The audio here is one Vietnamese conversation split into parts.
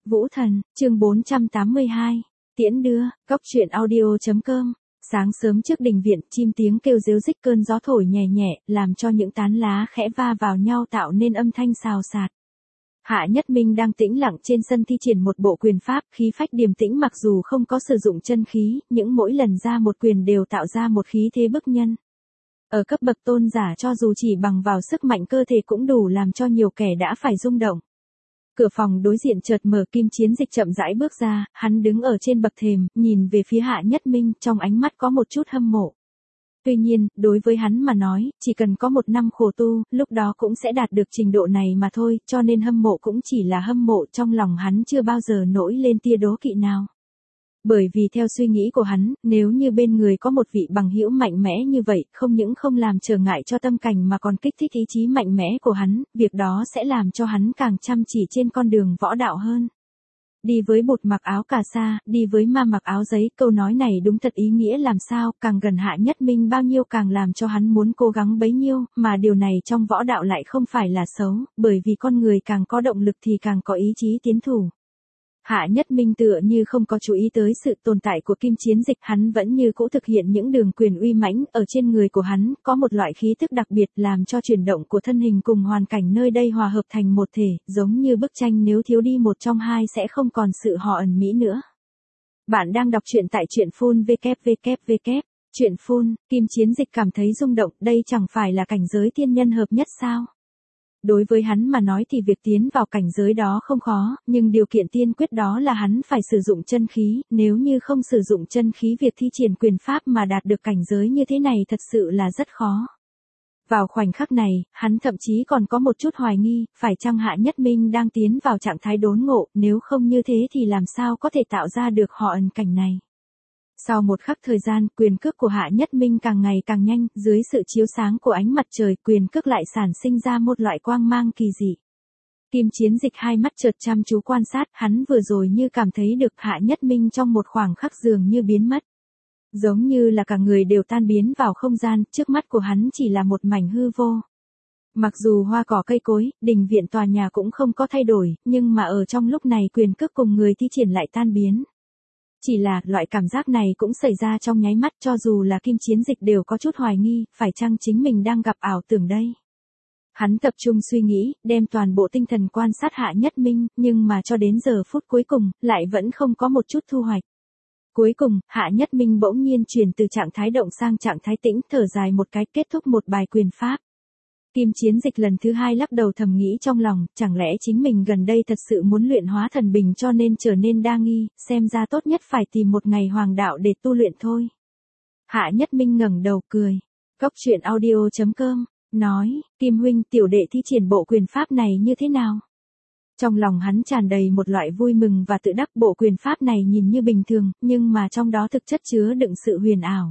Vũ Thần, chương 482, tiễn đưa, cóc truyện audio.com. Sáng sớm trước đình viện, chim tiếng kêu ríu rít, cơn gió thổi nhẹ nhẹ, làm cho những tán lá khẽ va vào nhau tạo nên âm thanh xào xạc. Hạ Nhất Minh đang tĩnh lặng trên sân thi triển một bộ quyền pháp, khí phách điềm tĩnh, mặc dù không có sử dụng chân khí, những mỗi lần ra một quyền đều tạo ra một khí thế bức nhân. Ở cấp bậc tôn giả, cho dù chỉ bằng vào sức mạnh cơ thể cũng đủ làm cho nhiều kẻ đã phải rung động. Cửa phòng đối diện chợt mở, Kim Chiến Dịch chậm rãi bước ra, hắn đứng ở trên bậc thềm, nhìn về phía Hạ Nhất Minh, trong ánh mắt có một chút hâm mộ. Tuy nhiên, đối với hắn mà nói, chỉ cần có một năm khổ tu, lúc đó cũng sẽ đạt được trình độ này mà thôi, cho nên hâm mộ cũng chỉ là hâm mộ, trong lòng hắn chưa bao giờ nổi lên tia đố kỵ nào. Bởi vì theo suy nghĩ của hắn, nếu như bên người có một vị bằng hữu mạnh mẽ như vậy, không những không làm trở ngại cho tâm cảnh mà còn kích thích ý chí mạnh mẽ của hắn, việc đó sẽ làm cho hắn càng chăm chỉ trên con đường võ đạo hơn. Đi với bụt mặc áo cà sa, đi với ma mặc áo giấy, câu nói này đúng thật ý nghĩa làm sao, càng gần Hạ Nhất Minh bao nhiêu càng làm cho hắn muốn cố gắng bấy nhiêu, mà điều này trong võ đạo lại không phải là xấu, bởi vì con người càng có động lực thì càng có ý chí tiến thủ. Hạ Nhất Minh tựa như không có chú ý tới sự tồn tại của Kim Chiến Dịch, hắn vẫn như cũ thực hiện những đường quyền uy mãnh, ở trên người của hắn có một loại khí tức đặc biệt làm cho chuyển động của thân hình cùng hoàn cảnh nơi đây hòa hợp thành một thể, giống như bức tranh nếu thiếu đi một trong hai sẽ không còn sự hò ẩn mỹ nữa. Bạn đang đọc truyện tại truyện phun www. Truyện phun, Kim Chiến Dịch cảm thấy rung động, đây chẳng phải là cảnh giới thiên nhân hợp nhất sao? Đối với hắn mà nói thì việc tiến vào cảnh giới đó không khó, nhưng điều kiện tiên quyết đó là hắn phải sử dụng chân khí, nếu như không sử dụng chân khí việc thi triển quyền pháp mà đạt được cảnh giới như thế này thật sự là rất khó. Vào khoảnh khắc này, hắn thậm chí còn có một chút hoài nghi, phải chăng Hạ Nhất Minh đang tiến vào trạng thái đốn ngộ, nếu không như thế thì làm sao có thể tạo ra được họ ẩn cảnh này. Sau một khắc thời gian, quyền cước của Hạ Nhất Minh càng ngày càng nhanh, dưới sự chiếu sáng của ánh mặt trời, quyền cước lại sản sinh ra một loại quang mang kỳ dị. Kim Chiến Dịch hai mắt chợt chăm chú quan sát, hắn vừa rồi như cảm thấy được Hạ Nhất Minh trong một khoảng khắc dường như biến mất. Giống như là cả người đều tan biến vào không gian, trước mắt của hắn chỉ là một mảnh hư vô. Mặc dù hoa cỏ cây cối, đình viện tòa nhà cũng không có thay đổi, nhưng mà ở trong lúc này quyền cước cùng người thi triển lại tan biến. Chỉ là, loại cảm giác này cũng xảy ra trong nháy mắt, cho dù là Kim Chiến Dịch đều có chút hoài nghi, phải chăng chính mình đang gặp ảo tưởng đây. Hắn tập trung suy nghĩ, đem toàn bộ tinh thần quan sát Hạ Nhất Minh, nhưng mà cho đến giờ phút cuối cùng, lại vẫn không có một chút thu hoạch. Cuối cùng, Hạ Nhất Minh bỗng nhiên chuyển từ trạng thái động sang trạng thái tĩnh, thở dài một cái, kết thúc một bài quyền pháp. Kim Chiến Dịch lần thứ hai lắc đầu thầm nghĩ trong lòng, chẳng lẽ chính mình gần đây thật sự muốn luyện hóa thần bình cho nên trở nên đa nghi, xem ra tốt nhất phải tìm một ngày hoàng đạo để tu luyện thôi. Hạ Nhất Minh ngẩng đầu cười. Cóc truyện audio.com, nói, Kim huynh, tiểu đệ thi triển bộ quyền pháp này như thế nào? Trong lòng hắn tràn đầy một loại vui mừng và tự đắc, bộ quyền pháp này nhìn như bình thường, nhưng mà trong đó thực chất chứa đựng sự huyền ảo.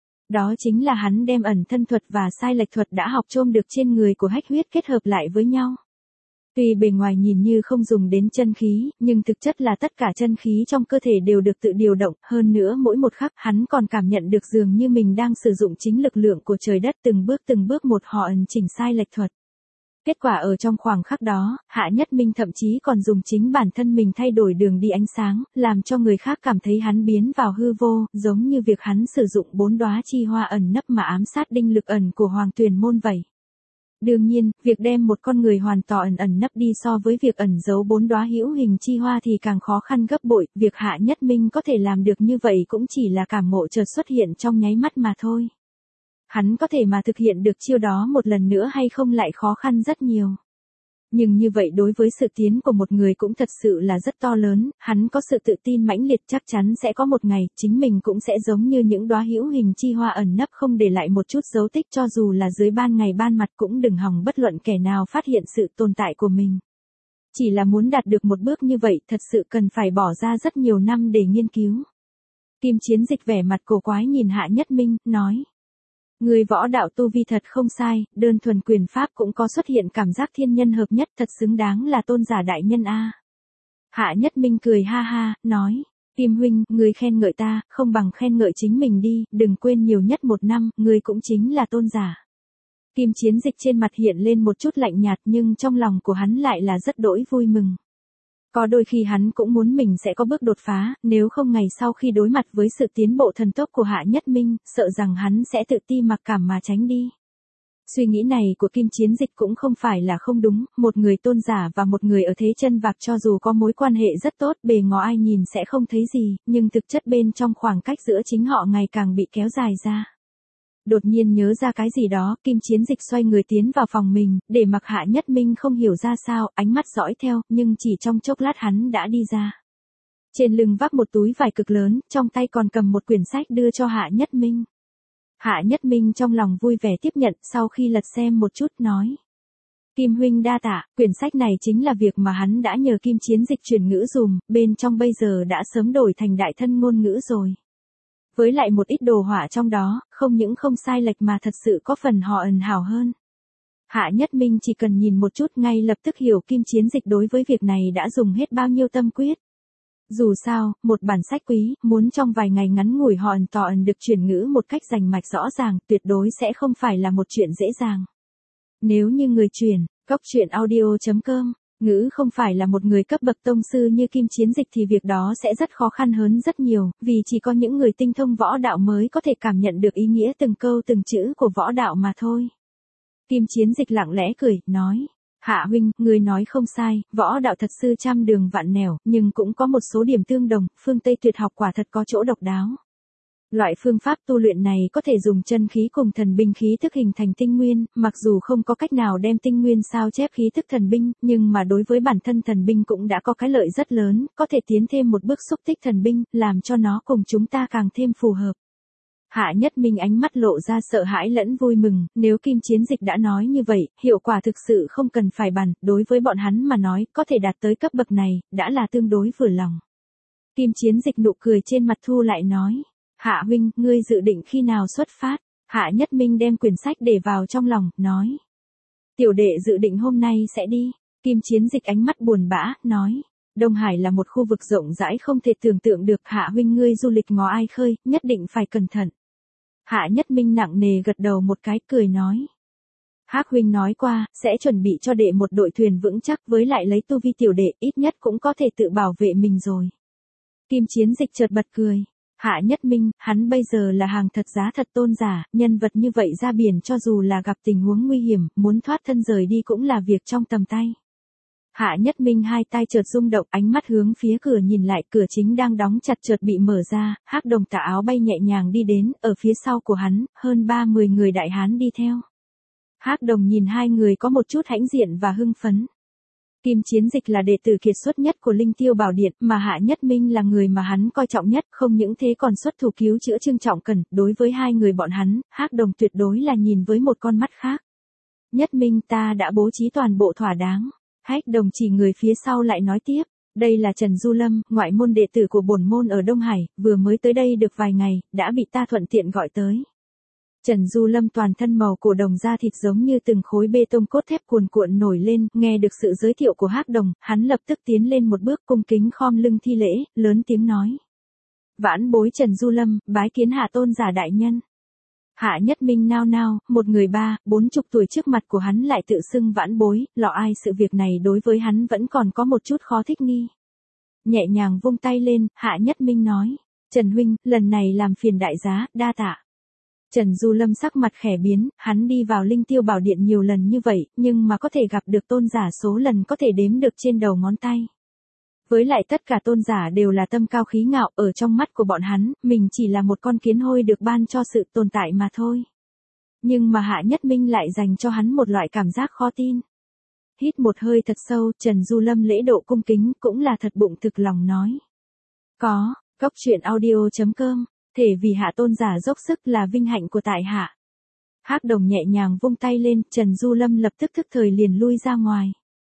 Đó chính là hắn đem ẩn thân thuật và sai lệch thuật đã học chôm được trên người của Hách Huyết kết hợp lại với nhau. Tuy bề ngoài nhìn như không dùng đến chân khí, nhưng thực chất là tất cả chân khí trong cơ thể đều được tự điều động, hơn nữa mỗi một khắc hắn còn cảm nhận được dường như mình đang sử dụng chính lực lượng của trời đất, từng bước một họ ẩn chỉnh sai lệch thuật. Kết quả ở trong khoảng khắc đó, Hạ Nhất Minh thậm chí còn dùng chính bản thân mình thay đổi đường đi ánh sáng, làm cho người khác cảm thấy hắn biến vào hư vô, giống như việc hắn sử dụng 4 đóa chi hoa ẩn nấp mà ám sát đinh lực ẩn của Hoàng Tuyền môn vậy. Đương nhiên, việc đem một con người hoàn toàn ẩn nấp đi so với việc ẩn giấu 4 đóa hữu hình chi hoa thì càng khó khăn gấp bội, việc Hạ Nhất Minh có thể làm được như vậy cũng chỉ là cảm ngộ chợt xuất hiện trong nháy mắt mà thôi. Hắn có thể mà thực hiện được chiêu đó một lần nữa hay không lại khó khăn rất nhiều. Nhưng như vậy đối với sự tiến của một người cũng thật sự là rất to lớn, hắn có sự tự tin mãnh liệt, chắc chắn sẽ có một ngày, chính mình cũng sẽ giống như những đóa hữu hình chi hoa ẩn nấp không để lại một chút dấu tích, cho dù là dưới ban ngày ban mặt cũng đừng hòng bất luận kẻ nào phát hiện sự tồn tại của mình. Chỉ là muốn đạt được một bước như vậy thật sự cần phải bỏ ra rất nhiều năm để nghiên cứu. Kim Chiến Dịch vẻ mặt cổ quái nhìn Hạ Nhất Minh, nói. Người võ đạo tu vi thật không sai, đơn thuần quyền pháp cũng có xuất hiện cảm giác thiên nhân hợp nhất, thật xứng đáng là tôn giả đại nhân a. Hạ Nhất Minh cười ha ha, nói, Kim huynh, người khen ngợi ta, không bằng khen ngợi chính mình đi, đừng quên nhiều nhất 1 năm, người cũng chính là tôn giả. Kim Chiến Dịch trên mặt hiện lên một chút lạnh nhạt nhưng trong lòng của hắn lại là rất đỗi vui mừng. Có đôi khi hắn cũng muốn mình sẽ có bước đột phá, nếu không ngày sau khi đối mặt với sự tiến bộ thần tốc của Hạ Nhất Minh, sợ rằng hắn sẽ tự ti mặc cảm mà tránh đi. Suy nghĩ này của Kim Chiến Dịch cũng không phải là không đúng, một người tôn giả và một người ở thế chân vạc cho dù có mối quan hệ rất tốt, bề ngó ai nhìn sẽ không thấy gì, nhưng thực chất bên trong khoảng cách giữa chính họ ngày càng bị kéo dài ra. Đột nhiên nhớ ra cái gì đó, Kim Chiến Dịch xoay người tiến vào phòng mình, để mặc Hạ Nhất Minh không hiểu ra sao, ánh mắt dõi theo, nhưng chỉ trong chốc lát hắn đã đi ra. Trên lưng vác một túi vải cực lớn, trong tay còn cầm một quyển sách đưa cho Hạ Nhất Minh. Hạ Nhất Minh trong lòng vui vẻ tiếp nhận, sau khi lật xem một chút nói. Kim huynh đa tạ, quyển sách này chính là việc mà hắn đã nhờ Kim Chiến Dịch chuyển ngữ dùm, bên trong bây giờ đã sớm đổi thành đại thân ngôn ngữ rồi. Với lại một ít đồ họa trong đó, không những không sai lệch mà thật sự có phần họ ẩn hảo hơn. Hạ Nhất Minh chỉ cần nhìn một chút ngay lập tức hiểu Kim Chiến Dịch đối với việc này đã dùng hết bao nhiêu tâm quyết. Dù sao, một bản sách quý, muốn trong vài ngày ngắn ngủi họ ẩn tỏ ẩn được chuyển ngữ một cách rành mạch rõ ràng, tuyệt đối sẽ không phải là một chuyện dễ dàng. Nếu như người chuyển, goctruyện.audio.com, ngữ không phải là một người cấp bậc tông sư như Kim Chiến Dịch thì việc đó sẽ rất khó khăn hơn rất nhiều, vì chỉ có những người tinh thông võ đạo mới có thể cảm nhận được ý nghĩa từng câu từng chữ của võ đạo mà thôi. Kim Chiến Dịch lặng lẽ cười, nói. Hạ huynh, người nói không sai, võ đạo thật sự trăm đường vạn nẻo, nhưng cũng có một số điểm tương đồng, phương Tây tuyệt học quả thật có chỗ độc đáo. Loại phương pháp tu luyện này có thể dùng chân khí cùng thần binh khí thức hình thành tinh nguyên, mặc dù không có cách nào đem tinh nguyên sao chép khí thức thần binh, nhưng mà đối với bản thân thần binh cũng đã có cái lợi rất lớn, có thể tiến thêm một bước xúc tích thần binh, làm cho nó cùng chúng ta càng thêm phù hợp. Hạ Nhất Minh ánh mắt lộ ra sợ hãi lẫn vui mừng, nếu Kim Chiến Dịch đã nói như vậy, hiệu quả thực sự không cần phải bàn, đối với bọn hắn mà nói, có thể đạt tới cấp bậc này, đã là tương đối vừa lòng. Kim Chiến Dịch nụ cười trên mặt thu lại nói, Hạ huynh, ngươi dự định khi nào xuất phát? Hạ Nhất Minh đem quyển sách để vào trong lòng, nói. Tiểu đệ dự định hôm nay sẽ đi. Kim Chiến Dịch ánh mắt buồn bã, nói. Đông Hải là một khu vực rộng rãi không thể tưởng tượng được, Hạ huynh ngươi du lịch ngó ai khơi, nhất định phải cẩn thận. Hạ Nhất Minh nặng nề gật đầu một cái, cười nói. Hắc huynh nói qua, sẽ chuẩn bị cho đệ một đội thuyền vững chắc, với lại lấy tu vi tiểu đệ, ít nhất cũng có thể tự bảo vệ mình rồi. Kim Chiến Dịch chợt bật cười. Hạ Nhất Minh, hắn bây giờ là hàng thật giá thật tôn giả, nhân vật như vậy ra biển cho dù là gặp tình huống nguy hiểm, muốn thoát thân rời đi cũng là việc trong tầm tay. Hạ Nhất Minh hai tay chợt rung động, ánh mắt hướng phía cửa nhìn lại, cửa chính đang đóng chặt chợt bị mở ra, Hắc Đồng tà áo bay nhẹ nhàng đi đến, ở phía sau của hắn, hơn 30 người đại hán đi theo. Hắc Đồng nhìn hai người có một chút hãnh diện và hưng phấn. Kim Chiến Dịch là đệ tử kiệt xuất nhất của Linh Tiêu Bảo Điện, mà Hạ Nhất Minh là người mà hắn coi trọng nhất, không những thế còn xuất thủ cứu chữa Trương Trọng Cẩn, đối với hai người bọn hắn, Hắc Đồng tuyệt đối là nhìn với một con mắt khác. Nhất Minh, ta đã bố trí toàn bộ thỏa đáng. Hắc Đồng chỉ người phía sau lại nói tiếp, đây là Trần Du Lâm, ngoại môn đệ tử của bổn môn ở Đông Hải, vừa mới tới đây được vài ngày, đã bị ta thuận tiện gọi tới. Trần Du Lâm toàn thân màu cổ đồng da thịt giống như từng khối bê tông cốt thép cuồn cuộn nổi lên, nghe được sự giới thiệu của Hắc Đồng, hắn lập tức tiến lên một bước cung kính khom lưng thi lễ, lớn tiếng nói. Vãn bối Trần Du Lâm, bái kiến Hạ tôn giả đại nhân. Hạ Nhất Minh nao nao, một người 40 tuổi trước mặt của hắn lại tự xưng vãn bối, lọ ai sự việc này đối với hắn vẫn còn có một chút khó thích nghi. Nhẹ nhàng vung tay lên, Hạ Nhất Minh nói. Trần huynh, lần này làm phiền đại giá, đa tạ. Trần Du Lâm sắc mặt khẽ biến, hắn đi vào Linh Tiêu Bảo Điện nhiều lần như vậy, nhưng mà có thể gặp được tôn giả số lần có thể đếm được trên đầu ngón tay. Với lại tất cả tôn giả đều là tâm cao khí ngạo, ở trong mắt của bọn hắn, mình chỉ là một con kiến hôi được ban cho sự tồn tại mà thôi. Nhưng mà Hạ Nhất Minh lại dành cho hắn một loại cảm giác khó tin. Hít một hơi thật sâu, Trần Du Lâm lễ độ cung kính, cũng là thật bụng thực lòng nói. Có, goctruyện.audio.com. Thể vì Hạ tôn giả dốc sức là vinh hạnh của tại hạ. Hắc Đồng nhẹ nhàng vung tay lên, Trần Du Lâm lập tức thức thời liền lui ra ngoài.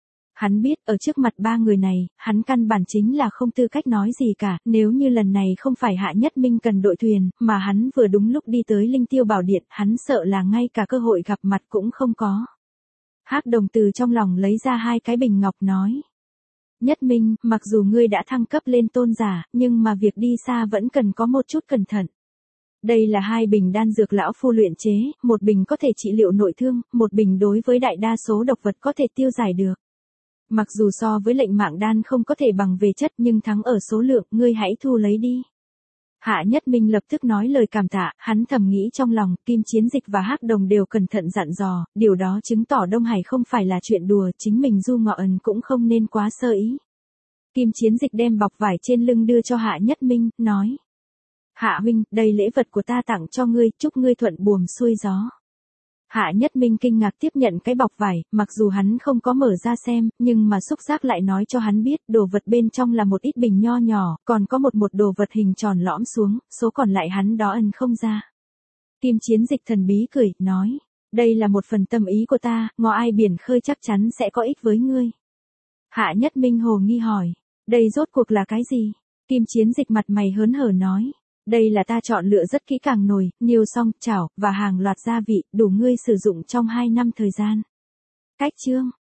Hắn biết, ở trước mặt ba người này, hắn căn bản chính là không tư cách nói gì cả, nếu như lần này không phải Hạ Nhất Minh cần đội thuyền, mà hắn vừa đúng lúc đi tới Linh Tiêu Bảo Điện, hắn sợ là ngay cả cơ hội gặp mặt cũng không có. Hắc Đồng từ trong lòng lấy ra hai cái bình ngọc nói. Nhất Minh, mặc dù ngươi đã thăng cấp lên tôn giả, nhưng mà việc đi xa vẫn cần có một chút cẩn thận. Đây là hai bình đan dược lão phu luyện chế, một bình có thể trị liệu nội thương, một bình đối với đại đa số độc vật có thể tiêu giải được. mặc dù so với lệnh mạng đan không có thể bằng về chất nhưng thắng ở số lượng, ngươi hãy thu lấy đi. Hạ Nhất Minh lập tức nói lời cảm tạ, hắn thầm nghĩ trong lòng, Kim Chiến Dịch và Hắc Đồng đều cẩn thận dặn dò, điều đó chứng tỏ Đông Hải không phải là chuyện đùa, chính mình Du Ngọ Ẩn cũng không nên quá sơ ý. Kim Chiến Dịch đem bọc vải trên lưng đưa cho Hạ Nhất Minh, nói. Hạ huynh, đây lễ vật của ta tặng cho ngươi, chúc ngươi thuận buồm xuôi gió. Hạ Nhất Minh kinh ngạc tiếp nhận cái bọc vải, mặc dù hắn không có mở ra xem, nhưng mà xúc giác lại nói cho hắn biết, đồ vật bên trong là một ít bình nho nhỏ, còn có một đồ vật hình tròn lõm xuống, số còn lại hắn đó ẩn không ra. Kim Chiến Dịch thần bí cười, nói, đây là một phần tâm ý của ta, ngọ ai biển khơi chắc chắn sẽ có ích với ngươi. Hạ Nhất Minh hồ nghi hỏi, đây rốt cuộc là cái gì? Kim Chiến Dịch mặt mày hớn hở nói. Đây là ta chọn lựa rất kỹ càng nồi, niêu xong, chảo, và hàng loạt gia vị, đủ ngươi sử dụng trong 2 năm thời gian. Cách chương